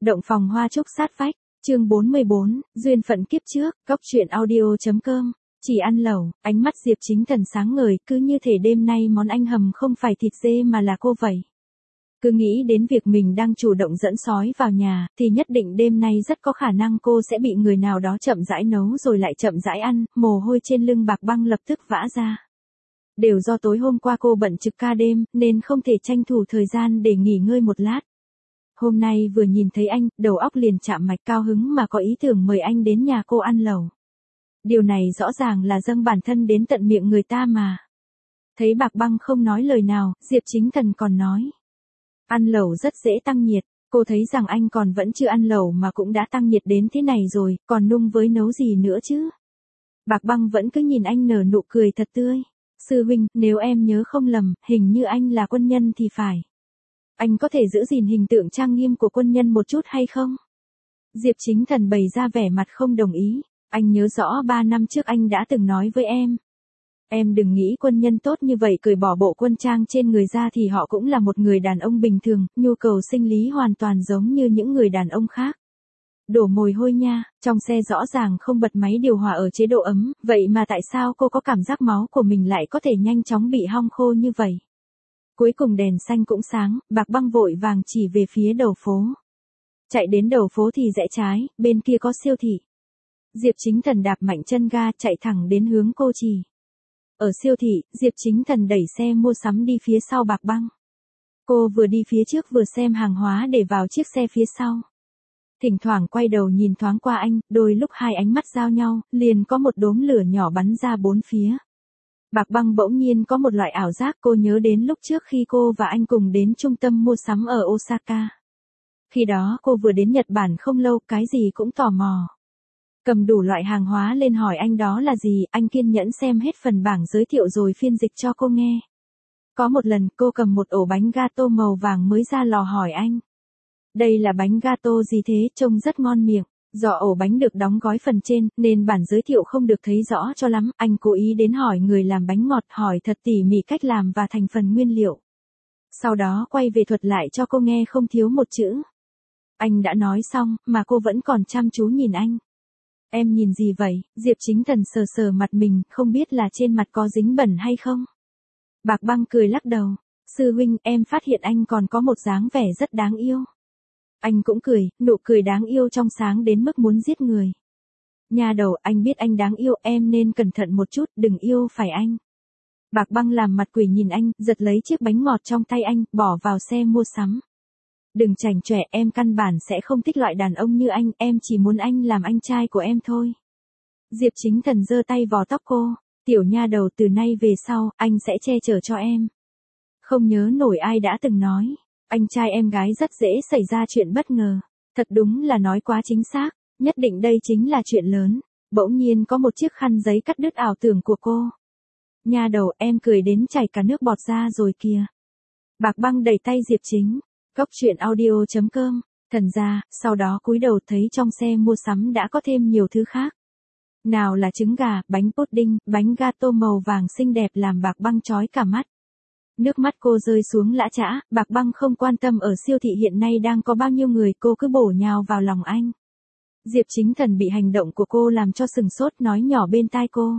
Động phòng hoa trúc sát vách, chương 44, duyên phận kiếp trước, góc truyện audio.com. Chỉ ăn lẩu, ánh mắt Diệp Chính Thần sáng ngời, cứ như thể đêm nay món anh hầm không phải thịt dê mà là cô vậy. Cứ nghĩ đến việc mình đang chủ động dẫn sói vào nhà, thì nhất định đêm nay rất có khả năng cô sẽ bị người nào đó chậm rãi nấu rồi lại chậm rãi ăn, mồ hôi trên lưng Bạc Băng lập tức vã ra. Đều do tối hôm qua cô bận trực ca đêm, nên không thể tranh thủ thời gian để nghỉ ngơi một lát. Hôm nay vừa nhìn thấy anh, đầu óc liền chạm mạch, cao hứng mà có ý tưởng mời anh đến nhà cô ăn lẩu. Điều này rõ ràng là dâng bản thân đến tận miệng người ta mà. Thấy Bạc Băng không nói lời nào, Diệp Chính Thần còn nói. Ăn lẩu rất dễ tăng nhiệt, cô thấy rằng anh còn vẫn chưa ăn lẩu mà cũng đã tăng nhiệt đến thế này rồi, còn nung với nấu gì nữa chứ. Bạc Băng vẫn cứ nhìn anh nở nụ cười thật tươi. Sư huynh, nếu em nhớ không lầm, hình như anh là quân nhân thì phải. Anh có thể giữ gìn hình tượng trang nghiêm của quân nhân một chút hay không? Diệp Chính Thần bày ra vẻ mặt không đồng ý. Anh nhớ rõ 3 năm trước anh đã từng nói với em. Em đừng nghĩ quân nhân tốt như vậy cởi bỏ bộ quân trang trên người ra thì họ cũng là một người đàn ông bình thường, nhu cầu sinh lý hoàn toàn giống như những người đàn ông khác. Đổ mồ hôi nha, trong xe rõ ràng không bật máy điều hòa ở chế độ ấm, vậy mà tại sao cô có cảm giác máu của mình lại có thể nhanh chóng bị hong khô như vậy? Cuối cùng đèn xanh cũng sáng, Bạc Băng vội vàng chỉ về phía đầu phố. Chạy đến đầu phố thì rẽ trái, bên kia có siêu thị. Diệp Chính Thần đạp mạnh chân ga chạy thẳng đến hướng cô chỉ. Ở siêu thị, Diệp Chính Thần đẩy xe mua sắm đi phía sau Bạc Băng. Cô vừa đi phía trước vừa xem hàng hóa để vào chiếc xe phía sau. Thỉnh thoảng quay đầu nhìn thoáng qua anh, đôi lúc hai ánh mắt giao nhau, liền có một đốm lửa nhỏ bắn ra bốn phía. Bạc Băng bỗng nhiên có một loại ảo giác, cô nhớ đến lúc trước khi cô và anh cùng đến trung tâm mua sắm ở Osaka. Khi đó cô vừa đến Nhật Bản không lâu, cái gì cũng tò mò. Cầm đủ loại hàng hóa lên hỏi anh đó là gì, anh kiên nhẫn xem hết phần bảng giới thiệu rồi phiên dịch cho cô nghe. Có một lần cô cầm một ổ bánh gato màu vàng mới ra lò hỏi anh. Đây là bánh gato gì thế, trông rất ngon miệng. Do ổ bánh được đóng gói phần trên, nên bản giới thiệu không được thấy rõ cho lắm, anh cố ý đến hỏi người làm bánh ngọt, hỏi thật tỉ mỉ cách làm và thành phần nguyên liệu. Sau đó quay về thuật lại cho cô nghe không thiếu một chữ. Anh đã nói xong, mà cô vẫn còn chăm chú nhìn anh. Em nhìn gì vậy? Diệp Chính Thần sờ sờ mặt mình, không biết là trên mặt có dính bẩn hay không? Bạc Băng cười lắc đầu. Sư huynh, em phát hiện anh còn có một dáng vẻ rất đáng yêu. Anh cũng cười, nụ cười đáng yêu trong sáng đến mức muốn giết người. Nha đầu, anh biết anh đáng yêu, em nên cẩn thận một chút, đừng yêu phải anh. Bạc Băng làm mặt quỷ nhìn anh, giật lấy chiếc bánh ngọt trong tay anh, bỏ vào xe mua sắm. Đừng chảnh chọe, em căn bản sẽ không thích loại đàn ông như anh, em chỉ muốn anh làm anh trai của em thôi. Diệp Chính Thần giơ tay vò tóc cô. Tiểu nha đầu, từ nay về sau, anh sẽ che chở cho em. Không nhớ nổi ai đã từng nói. Anh trai em gái rất dễ xảy ra chuyện bất ngờ. Thật đúng là nói quá chính xác, nhất định đây chính là chuyện lớn. Bỗng nhiên có một chiếc khăn giấy cắt đứt ảo tưởng của cô. Nha đầu, em cười đến chảy cả nước bọt ra rồi kìa. Bạc Băng đẩy tay Diệp Chính. Góc truyện audio.com. Thần ra, sau đó cúi đầu thấy trong xe mua sắm đã có thêm nhiều thứ khác. Nào là trứng gà, bánh pudding, bánh gato màu vàng xinh đẹp làm Bạc Băng chói cả mắt. Nước mắt cô rơi xuống lã chã, Bạc Băng không quan tâm ở siêu thị hiện nay đang có bao nhiêu người, cô cứ bổ nhào vào lòng anh. Diệp Chính Thần bị hành động của cô làm cho sừng sốt, nói nhỏ bên tai cô.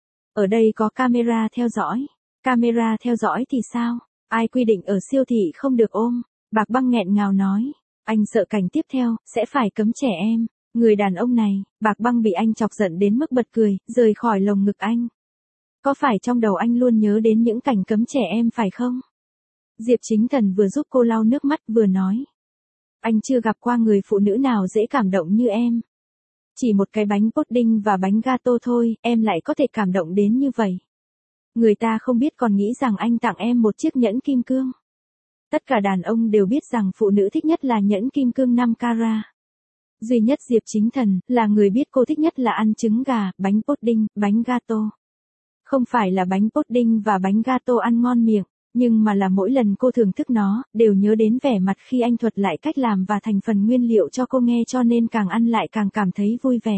Ở đây có camera theo dõi. Camera theo dõi thì sao? Ai quy định ở siêu thị không được ôm? Bạc Băng nghẹn ngào nói. Anh sợ cảnh tiếp theo, sẽ phải cấm trẻ em. Người đàn ông này, Bạc Băng bị anh chọc giận đến mức bật cười, rời khỏi lồng ngực anh. Có phải trong đầu anh luôn nhớ đến những cảnh cấm trẻ em phải không? Diệp Chính Thần vừa giúp cô lau nước mắt vừa nói. Anh chưa gặp qua người phụ nữ nào dễ cảm động như em. Chỉ một cái bánh pudding và bánh gato thôi, em lại có thể cảm động đến như vậy. Người ta không biết còn nghĩ rằng anh tặng em một chiếc nhẫn kim cương. Tất cả đàn ông đều biết rằng phụ nữ thích nhất là nhẫn kim cương 5 carat. Duy nhất Diệp Chính Thần là người biết cô thích nhất là ăn trứng gà, bánh pudding, bánh gato. Không phải là bánh pudding và bánh gato ăn ngon miệng, nhưng mà là mỗi lần cô thưởng thức nó, đều nhớ đến vẻ mặt khi anh thuật lại cách làm và thành phần nguyên liệu cho cô nghe, cho nên càng ăn lại càng cảm thấy vui vẻ.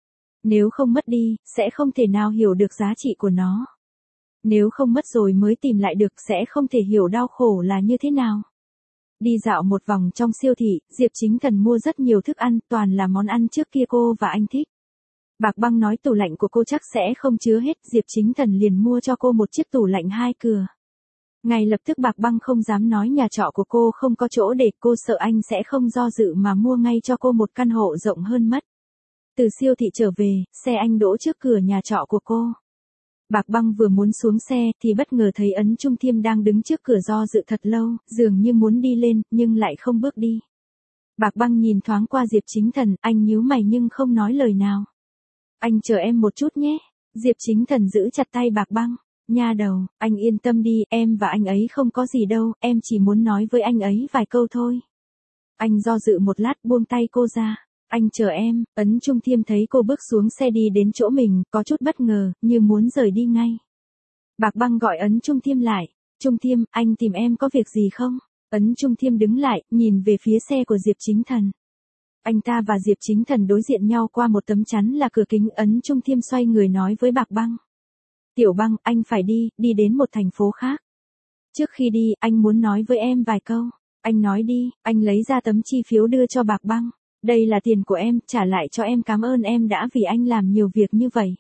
Nếu không mất đi, sẽ không thể nào hiểu được giá trị của nó. Nếu không mất rồi mới tìm lại được, sẽ không thể hiểu đau khổ là như thế nào. Đi dạo một vòng trong siêu thị, Diệp Chính Thần mua rất nhiều thức ăn, toàn là món ăn trước kia cô và anh thích. Bạc Băng nói tủ lạnh của cô chắc sẽ không chứa hết, Diệp Chính Thần liền mua cho cô một chiếc tủ lạnh 2 cửa. Ngay lập tức Bạc Băng không dám nói nhà trọ của cô không có chỗ để, cô sợ anh sẽ không do dự mà mua ngay cho cô một căn hộ rộng hơn mất. Từ siêu thị trở về, xe anh đỗ trước cửa nhà trọ của cô. Bạc Băng vừa muốn xuống xe thì bất ngờ thấy Ấn Trung Thiêm đang đứng trước cửa do dự thật lâu, dường như muốn đi lên, nhưng lại không bước đi. Bạc Băng nhìn thoáng qua Diệp Chính Thần, anh nhíu mày nhưng không nói lời nào. Anh chờ em một chút nhé. Diệp Chính Thần giữ chặt tay Bạc Băng. Nha đầu, anh yên tâm đi, em và anh ấy không có gì đâu, em chỉ muốn nói với anh ấy vài câu thôi. Anh do dự một lát buông tay cô ra. Anh chờ em. Ấn Trung Thiêm thấy cô bước xuống xe đi đến chỗ mình, có chút bất ngờ, như muốn rời đi ngay. Bạc Băng gọi Ấn Trung Thiêm lại. Trung Thiêm, anh tìm em có việc gì không? Ấn Trung Thiêm đứng lại, nhìn về phía xe của Diệp Chính Thần. Anh ta và Diệp Chính Thần đối diện nhau qua một tấm chắn là cửa kính. Ấn Trung Thiêm xoay người nói với Bạc Băng. Tiểu Băng, anh phải đi đến một thành phố khác. Trước khi đi, anh muốn nói với em vài câu. Anh nói đi. Anh lấy ra tấm chi phiếu đưa cho Bạc Băng. Đây là tiền của em, trả lại cho em, cảm ơn em đã vì anh làm nhiều việc như vậy.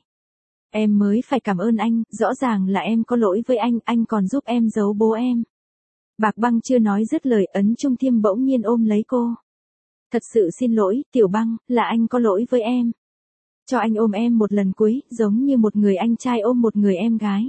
Em mới phải cảm ơn anh, rõ ràng là em có lỗi với anh còn giúp em giấu bố em. Bạc Băng chưa nói dứt lời, Ấn Trung Thiêm bỗng nhiên ôm lấy cô. Thật sự xin lỗi, Tiểu Băng, là anh có lỗi với em. Cho anh ôm em một lần cuối, giống như một người anh trai ôm một người em gái.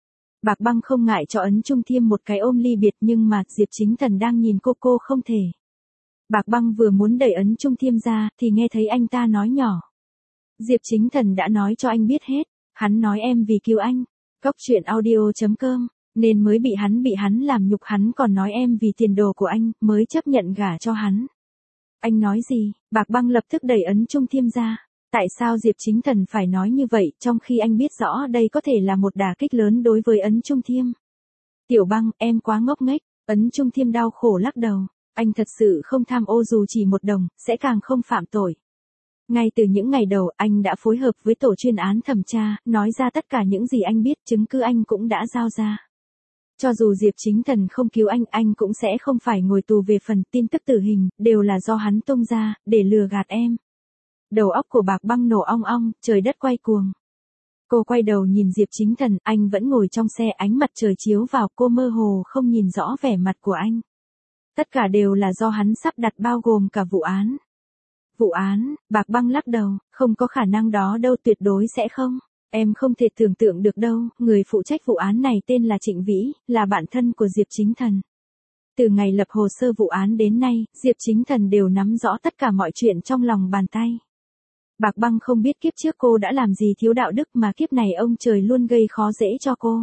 Bạc Băng không ngại cho Ấn Trung Thiêm một cái ôm ly biệt, nhưng mà Diệp Chính Thần đang nhìn cô không thể. Bạc Băng vừa muốn đẩy Ấn Trung Thiêm ra, thì nghe thấy anh ta nói nhỏ. Diệp Chính Thần đã nói cho anh biết hết, hắn nói em vì cứu anh. Cóc truyện audio.com, nên mới bị hắn làm nhục, hắn còn nói em vì tiền đồ của anh, mới chấp nhận gả cho hắn. Anh nói gì? Bạc Băng lập tức đẩy Ấn Trung Thiêm ra. Tại sao Diệp Chính Thần phải nói như vậy, trong khi anh biết rõ đây có thể là một đả kích lớn đối với Ấn Trung Thiêm? Tiểu Băng, em quá ngốc nghếch. Ấn Trung Thiêm đau khổ lắc đầu. Anh thật sự không tham ô dù chỉ một đồng, sẽ càng không phạm tội. Ngay từ những ngày đầu, anh đã phối hợp với tổ chuyên án thẩm tra, nói ra tất cả những gì anh biết, chứng cứ anh cũng đã giao ra. Cho dù Diệp Chính Thần không cứu anh cũng sẽ không phải ngồi tù. Về phần tin tức tử hình, đều là do hắn tung ra, để lừa gạt em. Đầu óc của Bạc Băng nổ ong ong, trời đất quay cuồng. Cô quay đầu nhìn Diệp Chính Thần, anh vẫn ngồi trong xe, ánh mặt trời chiếu vào, cô mơ hồ không nhìn rõ vẻ mặt của anh. Tất cả đều là do hắn sắp đặt, bao gồm cả vụ án. Vụ án? Bạc Băng lắc đầu, không có khả năng đó đâu, tuyệt đối sẽ không. Em không thể tưởng tượng được đâu, người phụ trách vụ án này tên là Trịnh Vĩ, là bạn thân của Diệp Chính Thần. Từ ngày lập hồ sơ vụ án đến nay, Diệp Chính Thần đều nắm rõ tất cả mọi chuyện trong lòng bàn tay. Bạc Băng không biết kiếp trước cô đã làm gì thiếu đạo đức mà kiếp này ông trời luôn gây khó dễ cho cô.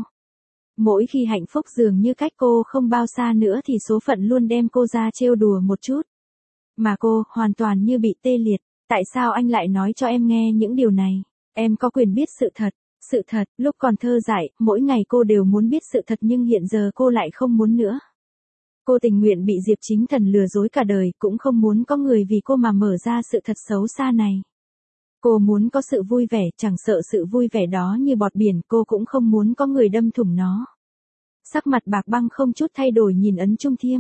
Mỗi khi hạnh phúc dường như cách cô không bao xa nữa thì số phận luôn đem cô ra trêu đùa một chút. Mà cô, hoàn toàn như bị tê liệt. Tại sao anh lại nói cho em nghe những điều này? Em có quyền biết sự thật. Sự thật, lúc còn thơ dại, mỗi ngày cô đều muốn biết sự thật, nhưng hiện giờ cô lại không muốn nữa. Cô tình nguyện bị Diệp Chính Thần lừa dối cả đời, cũng không muốn có người vì cô mà mở ra sự thật xấu xa này. Cô muốn có sự vui vẻ, chẳng sợ sự vui vẻ đó như bọt biển, cô cũng không muốn có người đâm thủng nó. Sắc mặt Bạc Băng không chút thay đổi nhìn Ấn Trung Thiêm.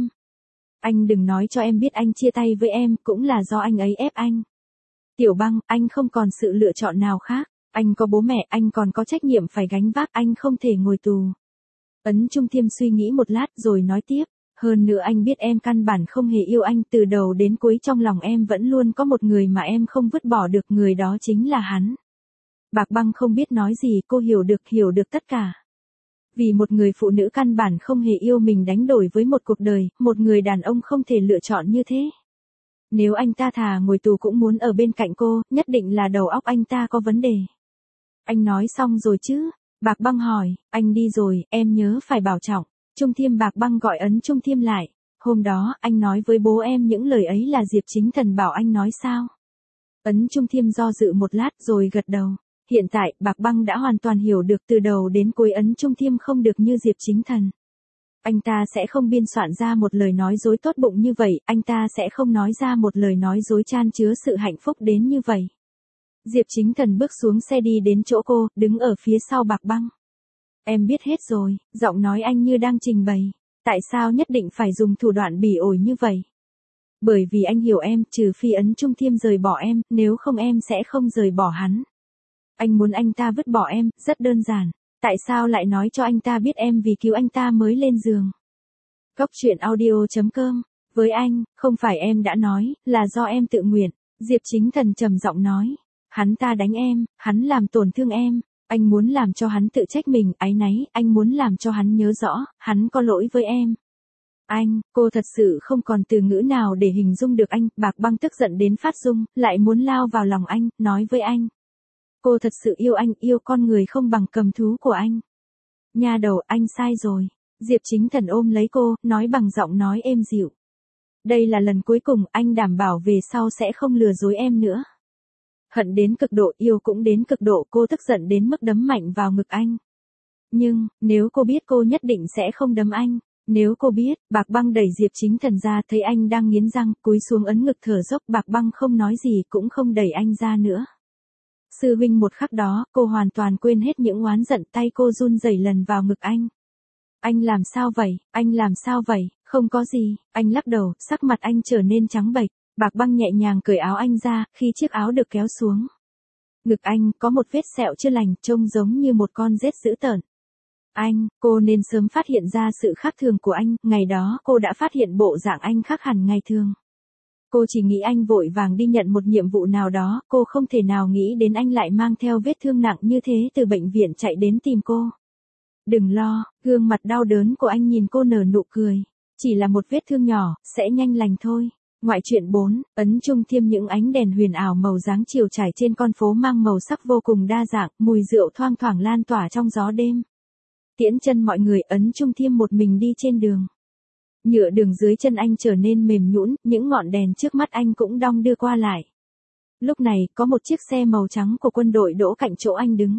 Anh đừng nói cho em biết anh chia tay với em, cũng là do anh ấy ép anh. Tiểu Băng, anh không còn sự lựa chọn nào khác. Anh có bố mẹ, anh còn có trách nhiệm phải gánh vác, anh không thể ngồi tù. Ấn Trung Thiêm suy nghĩ một lát rồi nói tiếp. Hơn nữa anh biết em căn bản không hề yêu anh, từ đầu đến cuối trong lòng em vẫn luôn có một người mà em không vứt bỏ được, người đó chính là hắn. Bạc Băng không biết nói gì, cô hiểu được tất cả. Vì một người phụ nữ căn bản không hề yêu mình đánh đổi với một cuộc đời, một người đàn ông không thể lựa chọn như thế. Nếu anh ta thà ngồi tù cũng muốn ở bên cạnh cô, nhất định là đầu óc anh ta có vấn đề. Anh nói xong rồi chứ? Bạc Băng hỏi, anh đi rồi, em nhớ phải bảo trọng. Trung Thiêm. Bạc Băng gọi Ấn Trung Thiêm lại. Hôm đó, anh nói với bố em những lời ấy là Diệp Chính Thần bảo anh nói sao? Ấn Trung Thiêm do dự một lát rồi gật đầu. Hiện tại, Bạc Băng đã hoàn toàn hiểu được từ đầu đến cuối Ấn Trung Thiêm không được như Diệp Chính Thần. Anh ta sẽ không biên soạn ra một lời nói dối tốt bụng như vậy, anh ta sẽ không nói ra một lời nói dối chan chứa sự hạnh phúc đến như vậy. Diệp Chính Thần bước xuống xe đi đến chỗ cô, đứng ở phía sau Bạc Băng. Em biết hết rồi, giọng nói anh như đang trình bày. Tại sao nhất định phải dùng thủ đoạn bỉ ổi như vậy? Bởi vì anh hiểu em, trừ phi Ấn Trung Thiêm rời bỏ em, nếu không em sẽ không rời bỏ hắn. Anh muốn anh ta vứt bỏ em, rất đơn giản. Tại sao lại nói cho anh ta biết em vì cứu anh ta mới lên giường? Góc truyện audio.com. Với anh, không phải em đã nói, là do em tự nguyện. Diệp Chính Thần trầm giọng nói. Hắn ta đánh em, hắn làm tổn thương em. Anh muốn làm cho hắn tự trách mình, áy náy, anh muốn làm cho hắn nhớ rõ, hắn có lỗi với em. Anh, cô thật sự không còn từ ngữ nào để hình dung được anh, Bạc Băng tức giận đến phát run, lại muốn lao vào lòng anh, nói với anh. Cô thật sự yêu anh, yêu con người không bằng cầm thú của anh. Nha đầu, anh sai rồi. Diệp Chính Thần ôm lấy cô, nói bằng giọng nói êm dịu. Đây là lần cuối cùng, anh đảm bảo về sau sẽ không lừa dối em nữa. Hận đến cực độ, yêu cũng đến cực độ, cô tức giận đến mức đấm mạnh vào ngực anh. Nhưng, nếu cô biết cô nhất định sẽ không đấm anh. Nếu cô biết, Bạc Băng đẩy Diệp Chính Thần ra, thấy anh đang nghiến răng, cúi xuống ấn ngực thở dốc, Bạc Băng không nói gì cũng không đẩy anh ra nữa. Sư huynh, một khắc đó, cô hoàn toàn quên hết những oán giận, tay cô run rẩy lần vào ngực anh. Anh làm sao vậy, anh làm sao vậy, không có gì, anh lắc đầu, sắc mặt anh trở nên trắng bệch. Bạc Băng nhẹ nhàng cởi áo anh ra, khi chiếc áo được kéo xuống. Ngực anh, có một vết sẹo chưa lành, trông giống như một con rết dữ tợn. Anh, cô nên sớm phát hiện ra sự khác thường của anh, ngày đó cô đã phát hiện bộ dạng anh khác hẳn ngày thường. Cô chỉ nghĩ anh vội vàng đi nhận một nhiệm vụ nào đó, cô không thể nào nghĩ đến anh lại mang theo vết thương nặng như thế từ bệnh viện chạy đến tìm cô. Đừng lo, gương mặt đau đớn của anh nhìn cô nở nụ cười. Chỉ là một vết thương nhỏ, sẽ nhanh lành thôi. Ngoại truyện 4, Ấn Trung Thiêm. Những ánh đèn huyền ảo màu dáng chiều trải trên con phố mang màu sắc vô cùng đa dạng, mùi rượu thoang thoảng lan tỏa trong gió đêm. Tiễn chân mọi người, Ấn Trung Thiêm một mình đi trên đường. Nhựa đường dưới chân anh trở nên mềm nhũn, những ngọn đèn trước mắt anh cũng đong đưa qua lại. Lúc này, có một chiếc xe màu trắng của quân đội đỗ cạnh chỗ anh đứng.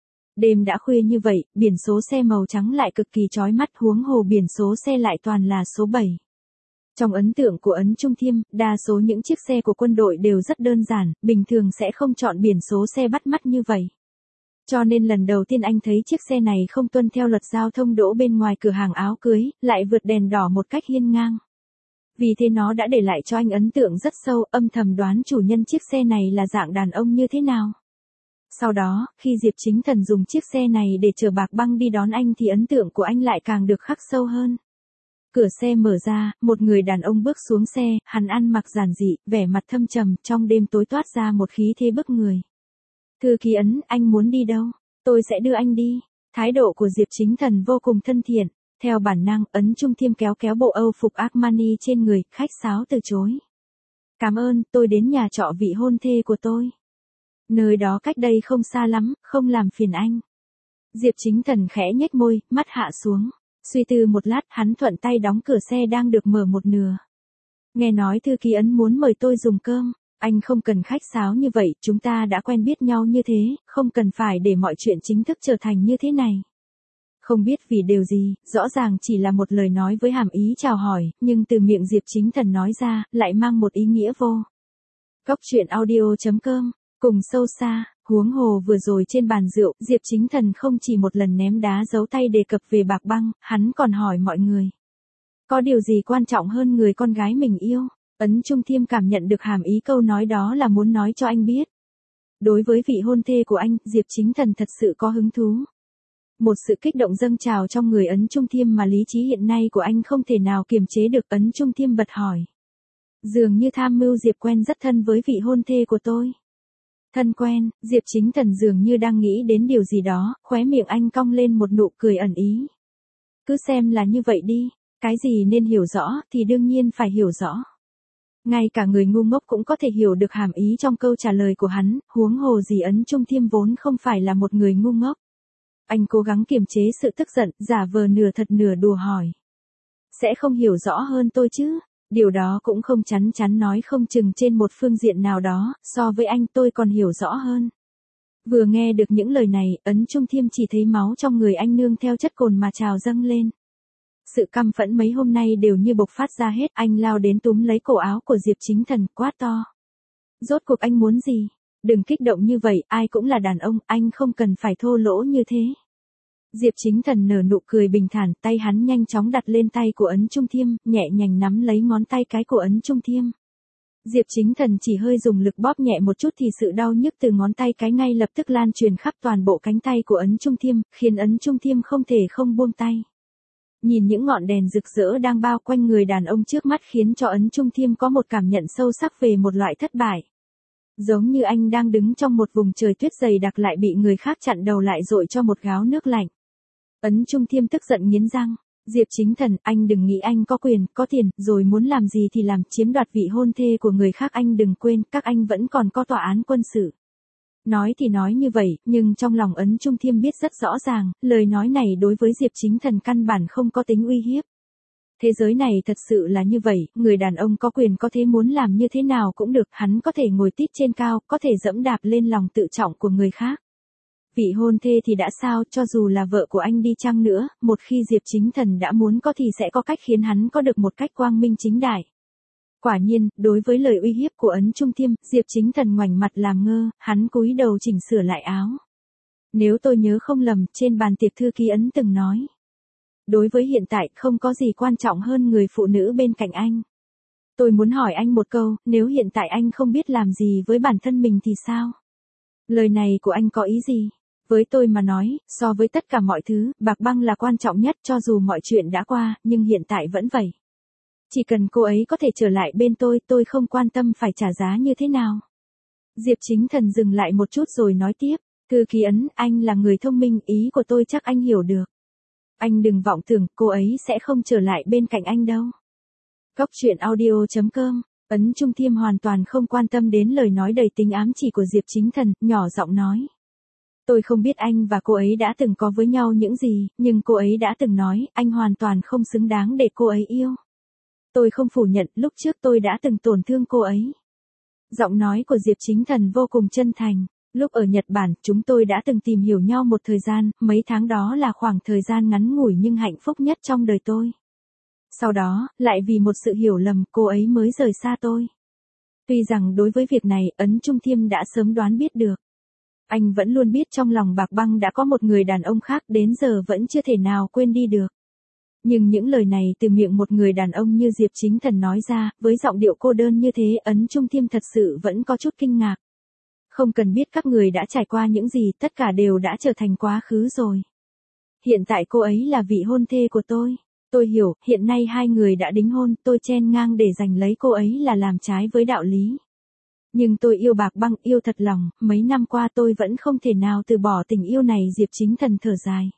Đêm đã khuya như vậy, biển số xe màu trắng lại cực kỳ chói mắt, huống hồ biển số xe lại toàn là số 7. Trong ấn tượng của Ấn Trung Thiêm, đa số những chiếc xe của quân đội đều rất đơn giản, bình thường sẽ không chọn biển số xe bắt mắt như vậy. Cho nên lần đầu tiên anh thấy chiếc xe này không tuân theo luật giao thông đỗ bên ngoài cửa hàng áo cưới, lại vượt đèn đỏ một cách hiên ngang. Vì thế nó đã để lại cho anh ấn tượng rất sâu, âm thầm đoán chủ nhân chiếc xe này là dạng đàn ông như thế nào. Sau đó, khi Diệp Chính Thần dùng chiếc xe này để chở Bạc Băng đi đón anh thì ấn tượng của anh lại càng được khắc sâu hơn. Cửa xe mở ra, một người đàn ông bước xuống xe, hắn ăn mặc giản dị, vẻ mặt thâm trầm, trong đêm tối toát ra một khí thế bức người. Thư ký Ấn, anh muốn đi đâu? Tôi sẽ đưa anh đi. Thái độ của Diệp Chính Thần vô cùng thân thiện. Theo bản năng, Ấn Trung Thiêm kéo kéo bộ Âu phục Armani trên người, khách sáo từ chối. Cảm ơn, tôi đến nhà trọ vị hôn thê của tôi. Nơi đó cách đây không xa lắm, không làm phiền anh. Diệp Chính Thần khẽ nhếch môi, mắt hạ xuống. Suy tư một lát, hắn thuận tay đóng cửa xe đang được mở một nửa. Nghe nói thư ký Ấn muốn mời tôi dùng cơm. Anh không cần khách sáo như vậy, chúng ta đã quen biết nhau như thế, không cần phải để mọi chuyện chính thức trở thành như thế này. Không biết vì điều gì, rõ ràng chỉ là một lời nói với hàm ý chào hỏi, nhưng từ miệng Diệp Chính Thần nói ra, lại mang một ý nghĩa vô. Góc truyện audio.com. Cùng sâu xa, huống hồ vừa rồi trên bàn rượu, Diệp Chính Thần không chỉ một lần ném đá giấu tay đề cập về Bạc Băng, hắn còn hỏi mọi người. Có điều gì quan trọng hơn người con gái mình yêu? Ấn Trung Thiêm cảm nhận được hàm ý câu nói đó là muốn nói cho anh biết. Đối với vị hôn thê của anh, Diệp Chính Thần thật sự có hứng thú. Một sự kích động dâng trào trong người Ấn Trung Thiêm mà lý trí hiện nay của anh không thể nào kiềm chế được. Ấn Trung Thiêm bật hỏi. Dường như tham mưu Diệp quen rất thân với vị hôn thê của tôi. Thân quen, Diệp Chính Thần dường như đang nghĩ đến điều gì đó, khóe miệng anh cong lên một nụ cười ẩn ý. Cứ xem là như vậy đi, cái gì nên hiểu rõ thì đương nhiên phải hiểu rõ. Ngay cả người ngu ngốc cũng có thể hiểu được hàm ý trong câu trả lời của hắn, huống hồ gì Ấn Trung Thiêm vốn không phải là một người ngu ngốc. Anh cố gắng kiềm chế sự tức giận, giả vờ nửa thật nửa đùa hỏi. Sẽ không hiểu rõ hơn tôi chứ? Điều đó cũng không chắn chắn nói không chừng trên một phương diện nào đó, so với anh tôi còn hiểu rõ hơn. Vừa nghe được những lời này, Ấn Trung Thiêm chỉ thấy máu trong người anh nương theo chất cồn mà trào dâng lên. Sự căm phẫn mấy hôm nay đều như bộc phát ra hết, anh lao đến túm lấy cổ áo của Diệp Chính Thần, quát to. Rốt cuộc anh muốn gì? Đừng kích động như vậy, ai cũng là đàn ông, anh không cần phải thô lỗ như thế. Diệp Chính Thần nở nụ cười bình thản, tay hắn nhanh chóng đặt lên tay của Ấn Trung Thiêm, nhẹ nhàng nắm lấy ngón tay cái của Ấn Trung Thiêm. Diệp Chính Thần chỉ hơi dùng lực bóp nhẹ một chút thì sự đau nhức từ ngón tay cái ngay lập tức lan truyền khắp toàn bộ cánh tay của Ấn Trung Thiêm, khiến Ấn Trung Thiêm không thể không buông tay. Nhìn những ngọn đèn rực rỡ đang bao quanh người đàn ông trước mắt khiến cho Ấn Trung Thiêm có một cảm nhận sâu sắc về một loại thất bại. Giống như anh đang đứng trong một vùng trời tuyết dày đặc lại bị người khác chặn đầu lại dội cho một gáo nước lạnh. Ấn Trung Thiêm tức giận nghiến răng. Diệp Chính Thần, anh đừng nghĩ anh có quyền, có tiền, rồi muốn làm gì thì làm, chiếm đoạt vị hôn thê của người khác, anh đừng quên, các anh vẫn còn có tòa án quân sự. Nói thì nói như vậy, nhưng trong lòng Ấn Trung Thiêm biết rất rõ ràng, lời nói này đối với Diệp Chính Thần căn bản không có tính uy hiếp. Thế giới này thật sự là như vậy, người đàn ông có quyền có thế muốn làm như thế nào cũng được, hắn có thể ngồi tít trên cao, có thể dẫm đạp lên lòng tự trọng của người khác. Vị hôn thê thì đã sao, cho dù là vợ của anh đi chăng nữa, một khi Diệp Chính Thần đã muốn có thì sẽ có cách khiến hắn có được một cách quang minh chính đại. Quả nhiên, đối với lời uy hiếp của Ấn Trung Thiêm, Diệp Chính Thần ngoảnh mặt làm ngơ, hắn cúi đầu chỉnh sửa lại áo. Nếu tôi nhớ không lầm, trên bàn tiệc thư ký Ấn từng nói. Đối với hiện tại, không có gì quan trọng hơn người phụ nữ bên cạnh anh. Tôi muốn hỏi anh một câu, nếu hiện tại anh không biết làm gì với bản thân mình thì sao? Lời này của anh có ý gì? Với tôi mà nói, so với tất cả mọi thứ, Bạc Băng là quan trọng nhất, cho dù mọi chuyện đã qua, nhưng hiện tại vẫn vậy. Chỉ cần cô ấy có thể trở lại bên tôi không quan tâm phải trả giá như thế nào. Diệp Chính Thần dừng lại một chút rồi nói tiếp, thư ký Ấn, anh là người thông minh, ý của tôi chắc anh hiểu được. Anh đừng vọng tưởng cô ấy sẽ không trở lại bên cạnh anh đâu. Cóc truyện audio.com, Ấn Trung Thiêm hoàn toàn không quan tâm đến lời nói đầy tính ám chỉ của Diệp Chính Thần, nhỏ giọng nói. Tôi không biết anh và cô ấy đã từng có với nhau những gì, nhưng cô ấy đã từng nói, anh hoàn toàn không xứng đáng để cô ấy yêu. Tôi không phủ nhận, lúc trước tôi đã từng tổn thương cô ấy. Giọng nói của Diệp Chính Thần vô cùng chân thành. Lúc ở Nhật Bản, chúng tôi đã từng tìm hiểu nhau một thời gian, mấy tháng đó là khoảng thời gian ngắn ngủi nhưng hạnh phúc nhất trong đời tôi. Sau đó, lại vì một sự hiểu lầm, cô ấy mới rời xa tôi. Tuy rằng đối với việc này, Ấn Trung Thiêm đã sớm đoán biết được. Anh vẫn luôn biết trong lòng Bạc Băng đã có một người đàn ông khác, đến giờ vẫn chưa thể nào quên đi được. Nhưng những lời này từ miệng một người đàn ông như Diệp Chính Thần nói ra, với giọng điệu cô đơn như thế, Ấn Trung Thiêm thật sự vẫn có chút kinh ngạc. Không cần biết các người đã trải qua những gì, tất cả đều đã trở thành quá khứ rồi. Hiện tại cô ấy là vị hôn thê của tôi. Tôi hiểu, hiện nay hai người đã đính hôn, tôi chen ngang để giành lấy cô ấy là làm trái với đạo lý. Nhưng tôi yêu Bạc Băng, yêu thật lòng, mấy năm qua tôi vẫn không thể nào từ bỏ tình yêu này. Diệp Chính Thần thở dài.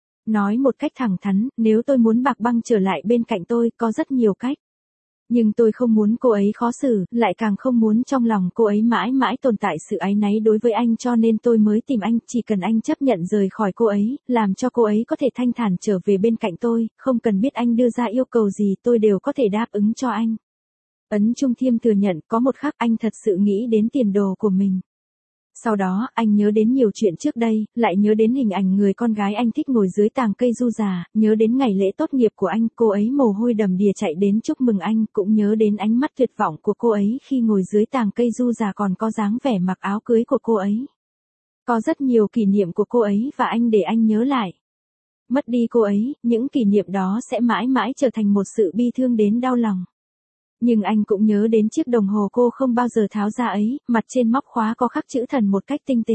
Nói một cách thẳng thắn, nếu tôi muốn Bạc Băng trở lại bên cạnh tôi, có rất nhiều cách. Nhưng tôi không muốn cô ấy khó xử, lại càng không muốn trong lòng cô ấy mãi mãi tồn tại sự áy náy đối với anh, cho nên tôi mới tìm anh, chỉ cần anh chấp nhận rời khỏi cô ấy, làm cho cô ấy có thể thanh thản trở về bên cạnh tôi, không cần biết anh đưa ra yêu cầu gì tôi đều có thể đáp ứng cho anh. Ấn Trung Thiêm thừa nhận, có một khắc anh thật sự nghĩ đến tiền đồ của mình. Sau đó, anh nhớ đến nhiều chuyện trước đây, lại nhớ đến hình ảnh người con gái anh thích ngồi dưới tàng cây du già, nhớ đến ngày lễ tốt nghiệp của anh, cô ấy mồ hôi đầm đìa chạy đến chúc mừng anh, cũng nhớ đến ánh mắt tuyệt vọng của cô ấy khi ngồi dưới tàng cây du già, còn có dáng vẻ mặc áo cưới của cô ấy. Có rất nhiều kỷ niệm của cô ấy và anh để anh nhớ lại. Mất đi cô ấy, những kỷ niệm đó sẽ mãi mãi trở thành một sự bi thương đến đau lòng. Nhưng anh cũng nhớ đến chiếc đồng hồ cô không bao giờ tháo ra ấy, mặt trên móc khóa có khắc chữ thần một cách tinh tế.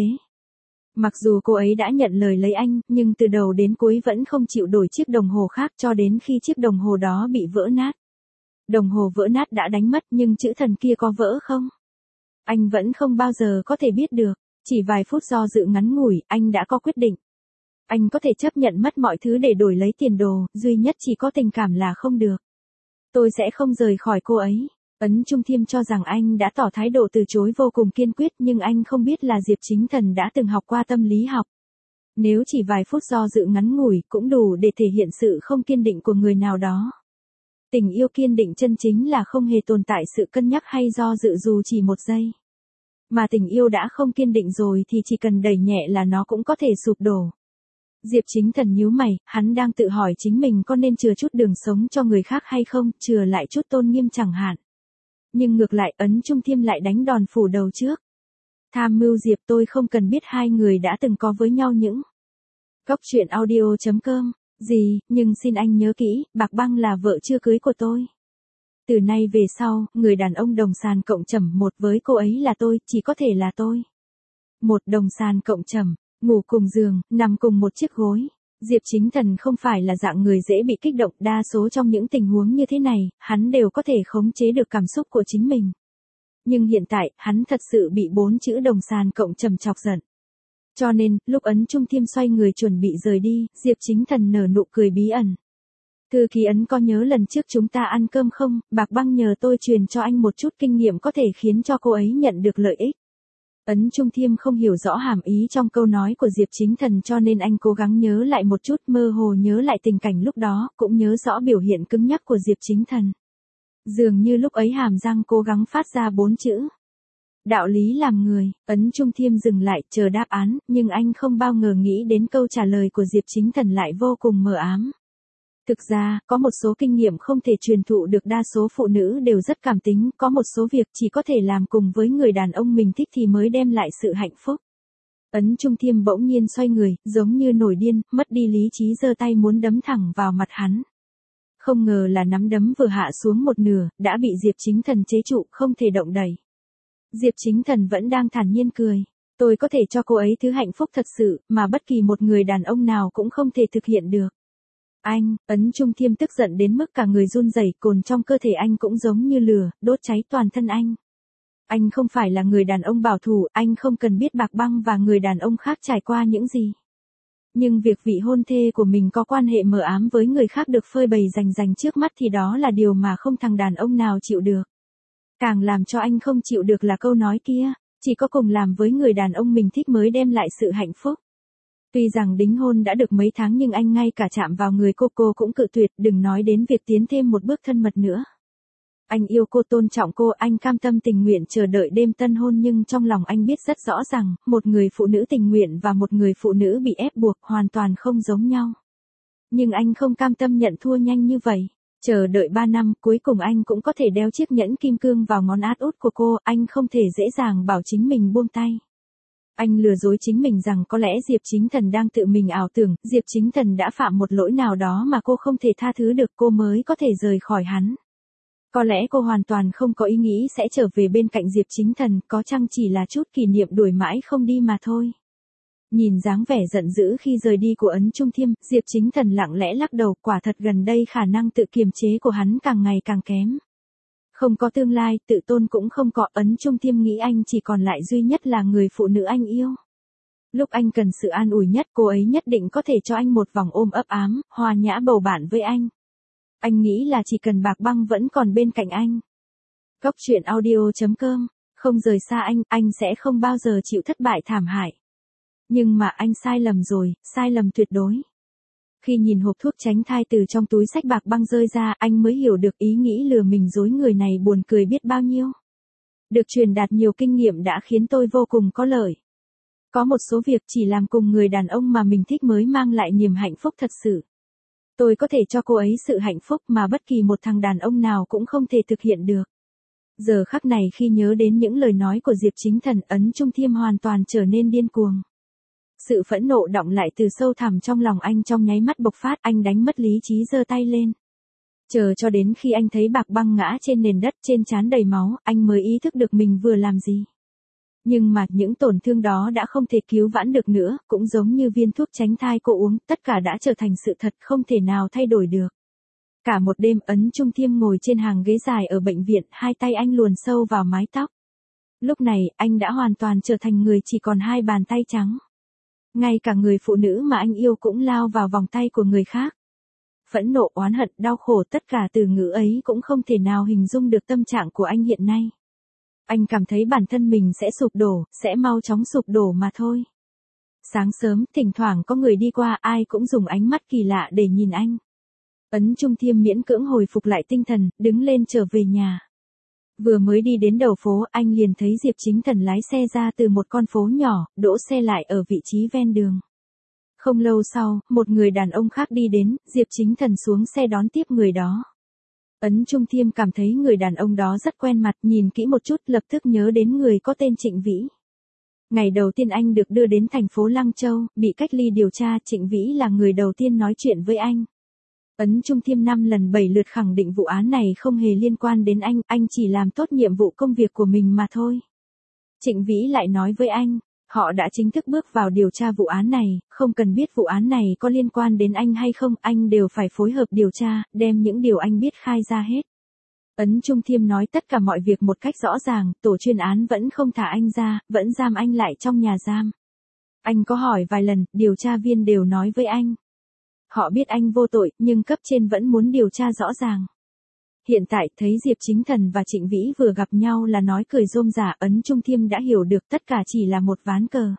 Mặc dù cô ấy đã nhận lời lấy anh, nhưng từ đầu đến cuối vẫn không chịu đổi chiếc đồng hồ khác cho đến khi chiếc đồng hồ đó bị vỡ nát. Đồng hồ vỡ nát đã đánh mất nhưng chữ thần kia có vỡ không? Anh vẫn không bao giờ có thể biết được. Chỉ vài phút do dự ngắn ngủi, anh đã có quyết định. Anh có thể chấp nhận mất mọi thứ để đổi lấy tiền đồ, duy nhất chỉ có tình cảm là không được. Tôi sẽ không rời khỏi cô ấy. Ấn Trung Thiêm cho rằng anh đã tỏ thái độ từ chối vô cùng kiên quyết, nhưng anh không biết là Diệp Chính Thần đã từng học qua tâm lý học. Nếu chỉ vài phút do dự ngắn ngủi cũng đủ để thể hiện sự không kiên định của người nào đó. Tình yêu kiên định chân chính là không hề tồn tại sự cân nhắc hay do dự dù chỉ một giây. Mà tình yêu đã không kiên định rồi thì chỉ cần đẩy nhẹ là nó cũng có thể sụp đổ. Diệp Chính Thần nhíu mày, hắn đang tự hỏi chính mình có nên chừa chút đường sống cho người khác hay không, chừa lại chút tôn nghiêm chẳng hạn. Nhưng ngược lại, Ấn Trung Thiêm lại đánh đòn phủ đầu trước. Tham mưu Diệp, tôi không cần biết hai người đã từng có với nhau những Cóc truyện audio.com. Gì, nhưng xin anh nhớ kỹ, Bạc Băng là vợ chưa cưới của tôi. Từ nay về sau, người đàn ông đồng sàn cộng trầm một với cô ấy là tôi, chỉ có thể là tôi. Một đồng sàn cộng trầm, ngủ cùng giường, nằm cùng một chiếc gối. Diệp Chính Thần không phải là dạng người dễ bị kích động, đa số trong những tình huống như thế này, hắn đều có thể khống chế được cảm xúc của chính mình. Nhưng hiện tại, hắn thật sự bị 4 chữ đồng sàn cộng trầm chọc giận. Cho nên, lúc Ấn Trung Thiêm xoay người chuẩn bị rời đi, Diệp Chính Thần nở nụ cười bí ẩn. Thư ký Ấn có nhớ lần trước chúng ta ăn cơm không, Bạc Băng nhờ tôi truyền cho anh một chút kinh nghiệm có thể khiến cho cô ấy nhận được lợi ích. Ấn Trung Thiêm không hiểu rõ hàm ý trong câu nói của Diệp Chính Thần cho nên anh cố gắng nhớ lại một chút, mơ hồ nhớ lại tình cảnh lúc đó, cũng nhớ rõ biểu hiện cứng nhắc của Diệp Chính Thần. Dường như lúc ấy hàm răng cố gắng phát ra 4 chữ. Đạo lý làm người, Ấn Trung Thiêm dừng lại chờ đáp án, nhưng anh không bao ngờ nghĩ đến câu trả lời của Diệp Chính Thần lại vô cùng mờ ám. Thực ra, có một số kinh nghiệm không thể truyền thụ được, đa số phụ nữ đều rất cảm tính, có một số việc chỉ có thể làm cùng với người đàn ông mình thích thì mới đem lại sự hạnh phúc. Ấn Trung Thiêm bỗng nhiên xoay người, giống như nổi điên, mất đi lý trí giơ tay muốn đấm thẳng vào mặt hắn. Không ngờ là nắm đấm vừa hạ xuống một nửa, đã bị Diệp Chính Thần chế trụ, không thể động đậy. Diệp Chính Thần vẫn đang thản nhiên cười. Tôi có thể cho cô ấy thứ hạnh phúc thật sự, mà bất kỳ một người đàn ông nào cũng không thể thực hiện được. Anh, Ấn Trung Thiêm tức giận đến mức cả người run rẩy, cồn trong cơ thể anh cũng giống như lửa, đốt cháy toàn thân anh. Anh không phải là người đàn ông bảo thủ, anh không cần biết Bạc Băng và người đàn ông khác trải qua những gì. Nhưng việc vị hôn thê của mình có quan hệ mờ ám với người khác được phơi bày rành rành trước mắt thì đó là điều mà không thằng đàn ông nào chịu được. Càng làm cho anh không chịu được là câu nói kia, chỉ có cùng làm với người đàn ông mình thích mới đem lại sự hạnh phúc. Tuy rằng đính hôn đã được mấy tháng nhưng anh ngay cả chạm vào người cô cũng cự tuyệt, đừng nói đến việc tiến thêm một bước thân mật nữa. Anh yêu cô, tôn trọng cô, anh cam tâm tình nguyện chờ đợi đêm tân hôn, nhưng trong lòng anh biết rất rõ rằng, một người phụ nữ tình nguyện và một người phụ nữ bị ép buộc hoàn toàn không giống nhau. Nhưng anh không cam tâm nhận thua nhanh như vậy. Chờ đợi 3 năm, cuối cùng anh cũng có thể đeo chiếc nhẫn kim cương vào ngón át út của cô, anh không thể dễ dàng bảo chính mình buông tay. Anh lừa dối chính mình rằng có lẽ Diệp Chính Thần đang tự mình ảo tưởng, Diệp Chính Thần đã phạm một lỗi nào đó mà cô không thể tha thứ được, cô mới có thể rời khỏi hắn. Có lẽ cô hoàn toàn không có ý nghĩ sẽ trở về bên cạnh Diệp Chính Thần, có chăng chỉ là chút kỷ niệm đuổi mãi không đi mà thôi. Nhìn dáng vẻ giận dữ khi rời đi của Ấn Trung Thiêm, Diệp Chính Thần lặng lẽ lắc đầu, quả thật gần đây khả năng tự kiềm chế của hắn càng ngày càng kém. Không có tương lai, tự tôn cũng không có, Ấn Trung Thiêm nghĩ anh chỉ còn lại duy nhất là người phụ nữ anh yêu. Lúc anh cần sự an ủi nhất, cô ấy nhất định có thể cho anh một vòng ôm ấp ám, hòa nhã bầu bạn với anh. Anh nghĩ là chỉ cần Bạc Băng vẫn còn bên cạnh anh. Cóc truyện audio.com, không rời xa anh sẽ không bao giờ chịu thất bại thảm hại. Nhưng mà anh sai lầm rồi, sai lầm tuyệt đối. Khi nhìn hộp thuốc tránh thai từ trong túi xách Bạc Băng rơi ra, anh mới hiểu được ý nghĩ lừa mình dối người này buồn cười biết bao nhiêu. Được truyền đạt nhiều kinh nghiệm đã khiến tôi vô cùng có lợi. Có một số việc chỉ làm cùng người đàn ông mà mình thích mới mang lại niềm hạnh phúc thật sự. Tôi có thể cho cô ấy sự hạnh phúc mà bất kỳ một thằng đàn ông nào cũng không thể thực hiện được. Giờ khắc này khi nhớ đến những lời nói của Diệp Chính Thần, Ấn Trung Thiêm hoàn toàn trở nên điên cuồng. Sự phẫn nộ đọng lại từ sâu thẳm trong lòng anh trong nháy mắt bộc phát, anh đánh mất lý trí giơ tay lên. Chờ cho đến khi anh thấy Bạc Băng ngã trên nền đất trên trán đầy máu, anh mới ý thức được mình vừa làm gì. Nhưng mà những tổn thương đó đã không thể cứu vãn được nữa, cũng giống như viên thuốc tránh thai cô uống, tất cả đã trở thành sự thật không thể nào thay đổi được. Cả một đêm Ấn Trung Thiêm ngồi trên hàng ghế dài ở bệnh viện, hai tay anh luồn sâu vào mái tóc. Lúc này, anh đã hoàn toàn trở thành người chỉ còn hai bàn tay trắng. Ngay cả người phụ nữ mà anh yêu cũng lao vào vòng tay của người khác. Phẫn nộ, oán hận, đau khổ, tất cả từ ngữ ấy cũng không thể nào hình dung được tâm trạng của anh hiện nay. Anh cảm thấy bản thân mình sẽ sụp đổ, sẽ mau chóng sụp đổ mà thôi. Sáng sớm, thỉnh thoảng có người đi qua, ai cũng dùng ánh mắt kỳ lạ để nhìn anh. Ấn Trung Thiêm miễn cưỡng hồi phục lại tinh thần, đứng lên trở về nhà. Vừa mới đi đến đầu phố, anh liền thấy Diệp Chính Thần lái xe ra từ một con phố nhỏ, đỗ xe lại ở vị trí ven đường. Không lâu sau, một người đàn ông khác đi đến, Diệp Chính Thần xuống xe đón tiếp người đó. Ấn Trung Thiêm cảm thấy người đàn ông đó rất quen mặt, nhìn kỹ một chút lập tức nhớ đến người có tên Trịnh Vĩ. Ngày đầu tiên anh được đưa đến thành phố Lăng Châu, bị cách ly điều tra, Trịnh Vĩ là người đầu tiên nói chuyện với anh. Ấn Trung Thiêm 5 lần 7 lượt khẳng định vụ án này không hề liên quan đến anh chỉ làm tốt nhiệm vụ công việc của mình mà thôi. Trịnh Vĩ lại nói với anh, họ đã chính thức bước vào điều tra vụ án này, không cần biết vụ án này có liên quan đến anh hay không, anh đều phải phối hợp điều tra, đem những điều anh biết khai ra hết. Ấn Trung Thiêm nói tất cả mọi việc một cách rõ ràng, tổ chuyên án vẫn không thả anh ra, vẫn giam anh lại trong nhà giam. Anh có hỏi vài lần, điều tra viên đều nói với anh. Họ biết anh vô tội, nhưng cấp trên vẫn muốn điều tra rõ ràng. Hiện tại, thấy Diệp Chính Thần và Trịnh Vĩ vừa gặp nhau là nói cười rôm rả, Ấn Trung Thiêm đã hiểu được tất cả chỉ là một ván cờ.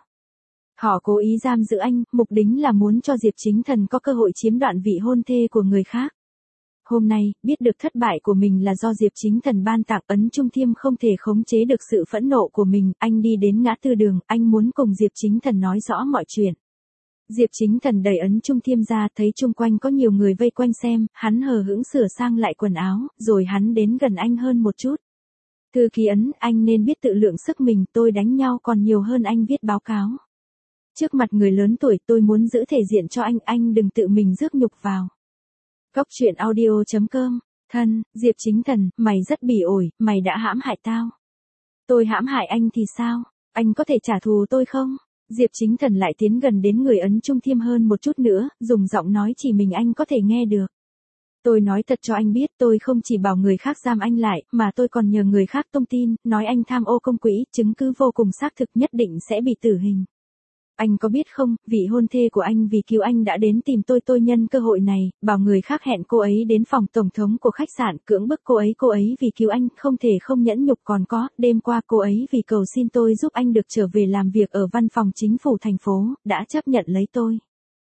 Họ cố ý giam giữ anh, mục đích là muốn cho Diệp Chính Thần có cơ hội chiếm đoạt vị hôn thê của người khác. Hôm nay, biết được thất bại của mình là do Diệp Chính Thần ban tặng, Ấn Trung Thiêm không thể khống chế được sự phẫn nộ của mình, anh đi đến ngã tư đường, anh muốn cùng Diệp Chính Thần nói rõ mọi chuyện. Diệp Chính Thần đẩy Ấn Trung Thiêm ra, thấy chung quanh có nhiều người vây quanh xem, hắn hờ hững sửa sang lại quần áo, rồi hắn đến gần anh hơn một chút. Thư ký Ấn, anh nên biết tự lượng sức mình, tôi đánh nhau còn nhiều hơn anh viết báo cáo. Trước mặt người lớn tuổi tôi muốn giữ thể diện cho anh đừng tự mình rước nhục vào. Góc truyện audio.com, thân, Diệp Chính Thần, mày rất bỉ ổi, mày đã hãm hại tao. Tôi hãm hại anh thì sao? Anh có thể trả thù tôi không? Diệp Chính Thần lại tiến gần đến người Ấn Trung Thiêm hơn một chút nữa, dùng giọng nói chỉ mình anh có thể nghe được. Tôi nói thật cho anh biết, tôi không chỉ bảo người khác giam anh lại, mà tôi còn nhờ người khác tung tin, nói anh tham ô công quỹ, chứng cứ vô cùng xác thực, nhất định sẽ bị tử hình. Anh có biết không, vị hôn thê của anh vì cứu anh đã đến tìm tôi nhân cơ hội này, bảo người khác hẹn cô ấy đến phòng tổng thống của khách sạn, cưỡng bức cô ấy vì cứu anh, không thể không nhẫn nhục, còn có, đêm qua cô ấy vì cầu xin tôi giúp anh được trở về làm việc ở văn phòng chính phủ thành phố, đã chấp nhận lấy tôi.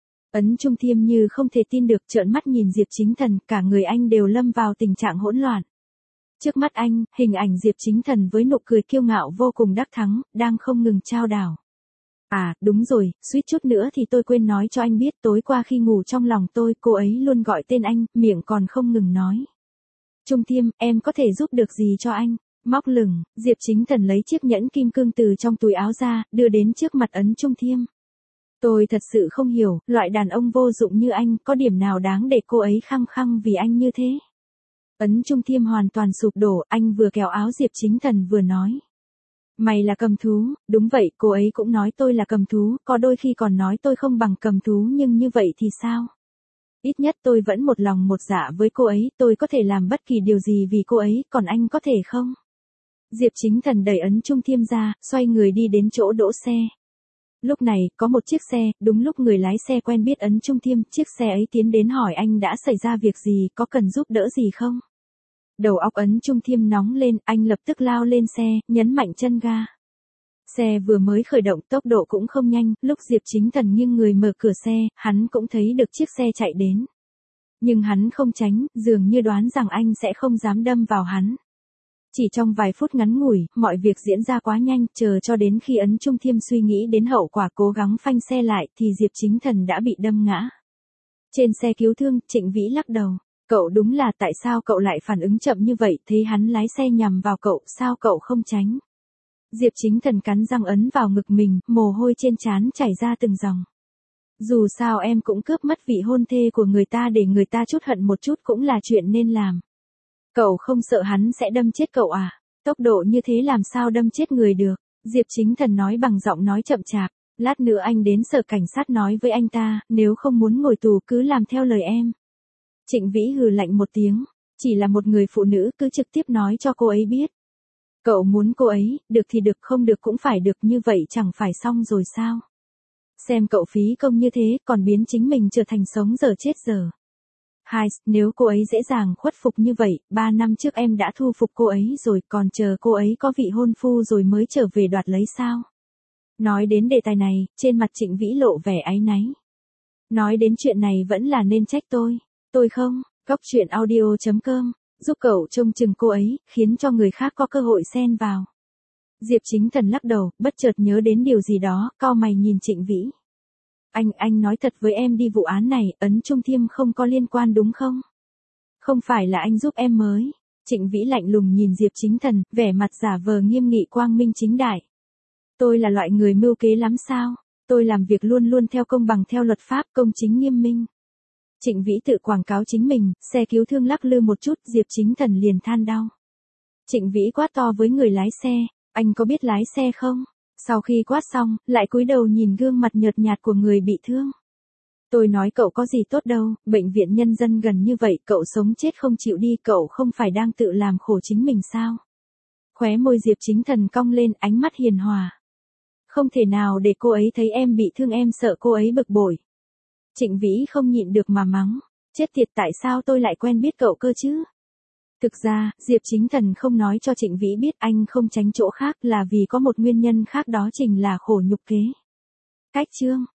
Ấn Trung Thiêm như không thể tin được, trợn mắt nhìn Diệp Chính Thần, cả người anh đều lâm vào tình trạng hỗn loạn. Trước mắt anh, hình ảnh Diệp Chính Thần với nụ cười kiêu ngạo vô cùng đắc thắng, đang không ngừng trao đảo. À, đúng rồi, suýt chút nữa thì tôi quên nói cho anh biết, tối qua khi ngủ trong lòng tôi, cô ấy luôn gọi tên anh, miệng còn không ngừng nói. Trung Thiêm, em có thể giúp được gì cho anh? Móc lửng, Diệp Chính Thần lấy chiếc nhẫn kim cương từ trong túi áo ra, đưa đến trước mặt Ấn Trung Thiêm. Tôi thật sự không hiểu, loại đàn ông vô dụng như anh, có điểm nào đáng để cô ấy khăng khăng vì anh như thế? Ấn Trung Thiêm hoàn toàn sụp đổ, anh vừa kéo áo Diệp Chính Thần vừa nói. Mày là cầm thú, đúng vậy, cô ấy cũng nói tôi là cầm thú, có đôi khi còn nói tôi không bằng cầm thú, nhưng như vậy thì sao? Ít nhất tôi vẫn một lòng một dạ với cô ấy, tôi có thể làm bất kỳ điều gì vì cô ấy, còn anh có thể không? Diệp Chính Thần đẩy Ấn Trung Thiêm ra, xoay người đi đến chỗ đỗ xe. Lúc này, có một chiếc xe, đúng lúc người lái xe quen biết Ấn Trung Thiêm, chiếc xe ấy tiến đến hỏi anh đã xảy ra việc gì, có cần giúp đỡ gì không? Đầu óc Ấn Trung Thiêm nóng lên, anh lập tức lao lên xe, nhấn mạnh chân ga. Xe vừa mới khởi động, tốc độ cũng không nhanh, lúc Diệp Chính Thần nghiêng người mở cửa xe, hắn cũng thấy được chiếc xe chạy đến. Nhưng hắn không tránh, dường như đoán rằng anh sẽ không dám đâm vào hắn. Chỉ trong vài phút ngắn ngủi, mọi việc diễn ra quá nhanh, chờ cho đến khi Ấn Trung Thiêm suy nghĩ đến hậu quả cố gắng phanh xe lại, thì Diệp Chính Thần đã bị đâm ngã. Trên xe cứu thương, Trịnh Vĩ lắc đầu. Cậu đúng là tại sao cậu lại phản ứng chậm như vậy, thấy hắn lái xe nhằm vào cậu, sao cậu không tránh? Diệp Chính Thần cắn răng ấn vào ngực mình, mồ hôi trên trán chảy ra từng dòng. Dù sao em cũng cướp mất vị hôn thê của người ta để người ta chút hận một chút cũng là chuyện nên làm. Cậu không sợ hắn sẽ đâm chết cậu à? Tốc độ như thế làm sao đâm chết người được? Diệp Chính Thần nói bằng giọng nói chậm chạp. Lát nữa anh đến sở cảnh sát nói với anh ta, nếu không muốn ngồi tù cứ làm theo lời em. Trịnh Vĩ hừ lạnh một tiếng, chỉ là một người phụ nữ cứ trực tiếp nói cho cô ấy biết. Cậu muốn cô ấy, được thì được, không được cũng phải được, như vậy chẳng phải xong rồi sao? Xem cậu phí công như thế, còn biến chính mình trở thành sống dở chết dở. Hai, nếu cô ấy dễ dàng khuất phục như vậy, 3 năm trước em đã thu phục cô ấy rồi, còn chờ cô ấy có vị hôn phu rồi mới trở về đoạt lấy sao? Nói đến đề tài này, trên mặt Trịnh Vĩ lộ vẻ áy náy. Nói đến chuyện này vẫn là nên trách tôi không, góc truyện audio.com, giúp cậu trông chừng cô ấy, khiến cho người khác có cơ hội xen vào. Diệp Chính Thần lắc đầu, bất chợt nhớ đến điều gì đó, cau mày nhìn Trịnh Vĩ. Anh nói thật với em đi, vụ án này, Ấn Trung Thiêm không có liên quan đúng không? Không phải là anh giúp em mới. Trịnh Vĩ lạnh lùng nhìn Diệp Chính Thần, vẻ mặt giả vờ nghiêm nghị quang minh chính đại. Tôi là loại người mưu kế lắm sao? Tôi làm việc luôn luôn theo công bằng theo luật pháp, công chính nghiêm minh. Trịnh Vĩ tự quảng cáo chính mình, xe cứu thương lắc lư một chút, Diệp Chính Thần liền than đau. Trịnh Vĩ quát to với người lái xe, anh có biết lái xe không? Sau khi quát xong, lại cúi đầu nhìn gương mặt nhợt nhạt của người bị thương. Tôi nói cậu có gì tốt đâu, bệnh viện nhân dân gần như vậy, cậu sống chết không chịu đi, cậu không phải đang tự làm khổ chính mình sao? Khóe môi Diệp Chính Thần cong lên, ánh mắt hiền hòa. Không thể nào để cô ấy thấy em bị thương, em sợ cô ấy bực bội. Trịnh Vĩ không nhịn được mà mắng, chết tiệt, tại sao tôi lại quen biết cậu cơ chứ? Thực ra, Diệp Chính Thần không nói cho Trịnh Vĩ biết anh không tránh chỗ khác là vì có một nguyên nhân khác, đó chính là khổ nhục kế. Cách chương